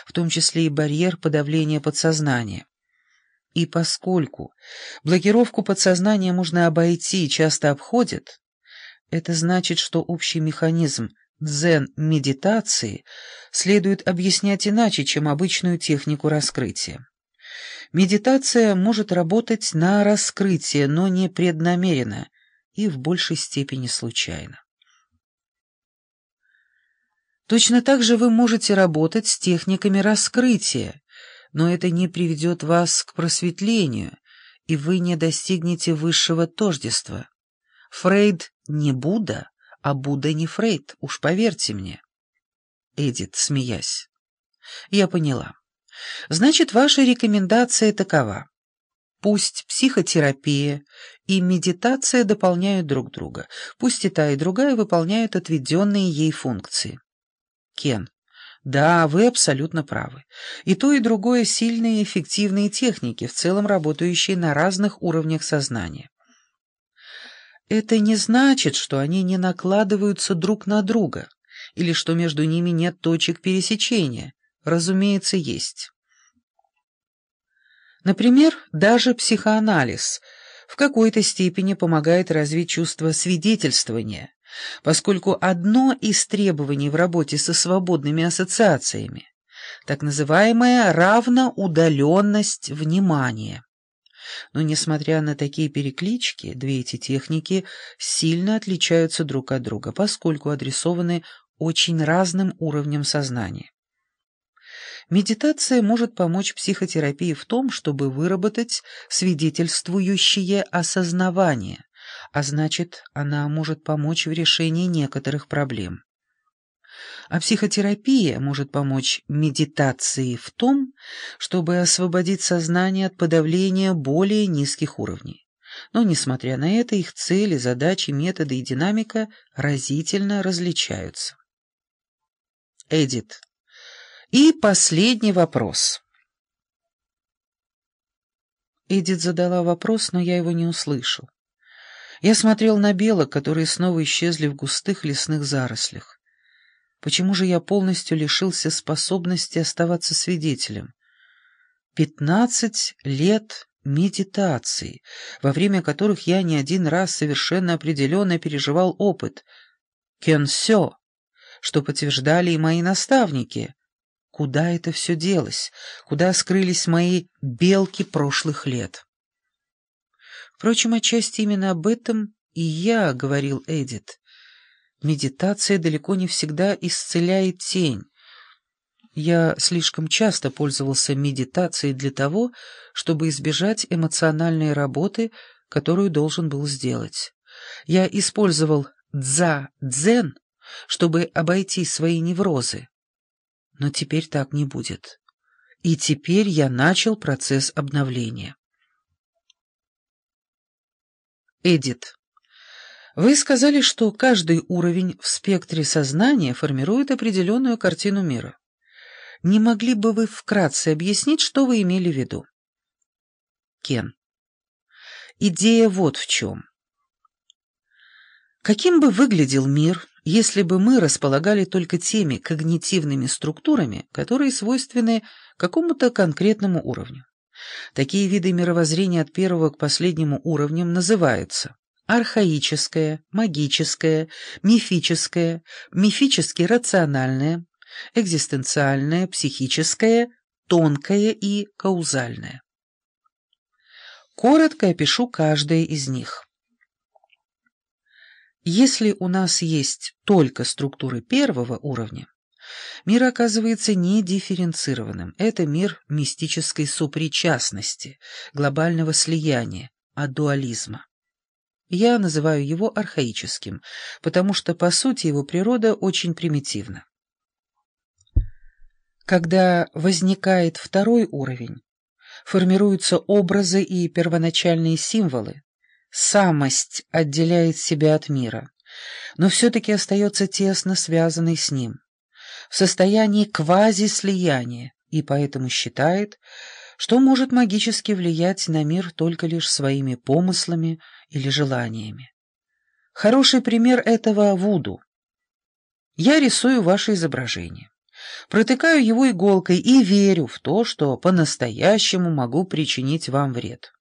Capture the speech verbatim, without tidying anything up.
в том числе и барьер подавления подсознания. И поскольку блокировку подсознания можно обойти и часто обходят, это значит, что общий механизм дзен-медитации следует объяснять иначе, чем обычную технику раскрытия. Медитация может работать на раскрытие, но не преднамеренно и в большей степени случайно. Точно так же вы можете работать с техниками раскрытия, но это не приведет вас к просветлению, и вы не достигнете высшего тождества. Фрейд не Будда, а Будда не Фрейд, уж поверьте мне. Эдит, смеясь. Я поняла. Значит, ваша рекомендация такова. Пусть психотерапия и медитация дополняют друг друга, пусть и та, и другая выполняют отведенные ей функции. Кен. Да, вы абсолютно правы. И то, и другое сильные и эффективные техники, в целом работающие на разных уровнях сознания. Это не значит, что они не накладываются друг на друга, или что между ними нет точек пересечения. Разумеется, есть. Например, даже психоанализ в какой-то степени помогает развить чувство свидетельствования, поскольку одно из требований в работе со свободными ассоциациями — так называемая равноудаленность внимания. Но, несмотря на такие переклички, две эти техники сильно отличаются друг от друга, поскольку адресованы очень разным уровням сознания. Медитация может помочь психотерапии в том, чтобы выработать свидетельствующее осознавание, а значит, она может помочь в решении некоторых проблем. А психотерапия может помочь медитации в том, чтобы освободить сознание от подавления более низких уровней. Но, несмотря на это, их цели, задачи, методы и динамика разительно различаются. Эдит. И последний вопрос. Эдит задала вопрос, но я его не услышал. Я смотрел на белок, которые снова исчезли в густых лесных зарослях. Почему же я полностью лишился способности оставаться свидетелем? Пятнадцать лет медитации, во время которых я не один раз совершенно определенно переживал опыт кенсё, что подтверждали и мои наставники. Куда это все делось? Куда скрылись мои белки прошлых лет? Впрочем, отчасти именно об этом и я говорил Эдит. Медитация далеко не всегда исцеляет тень. Я слишком часто пользовался медитацией для того, чтобы избежать эмоциональной работы, которую должен был сделать. Я использовал дза-дзен, чтобы обойти свои неврозы. Но теперь так не будет. И теперь я начал процесс обновления. Эдит. Вы сказали, что каждый уровень в спектре сознания формирует определенную картину мира. Не могли бы вы вкратце объяснить, что вы имели в виду? Кен. Идея вот в чем. Каким бы выглядел мир, если бы мы располагали только теми когнитивными структурами, которые свойственны какому-то конкретному уровню? Такие виды мировоззрения от первого к последнему уровням называются архаическое, магическое, мифическое, мифически-рациональное, экзистенциальное, психическое, тонкое и каузальное. Коротко опишу каждое из них. Если у нас есть только структуры первого уровня, мир оказывается недифференцированным. Это мир мистической сопричастности, глобального слияния, адуализма. Я называю его архаическим, потому что, по сути, его природа очень примитивна. Когда возникает второй уровень, формируются образы и первоначальные символы, самость отделяет себя от мира, но все-таки остается тесно связанной с ним, в состоянии квазислияния, и поэтому считает, что может магически влиять на мир только лишь своими помыслами или желаниями. Хороший пример этого — вуду. Я рисую ваше изображение. Протыкаю его иголкой и верю в то, что по-настоящему могу причинить вам вред.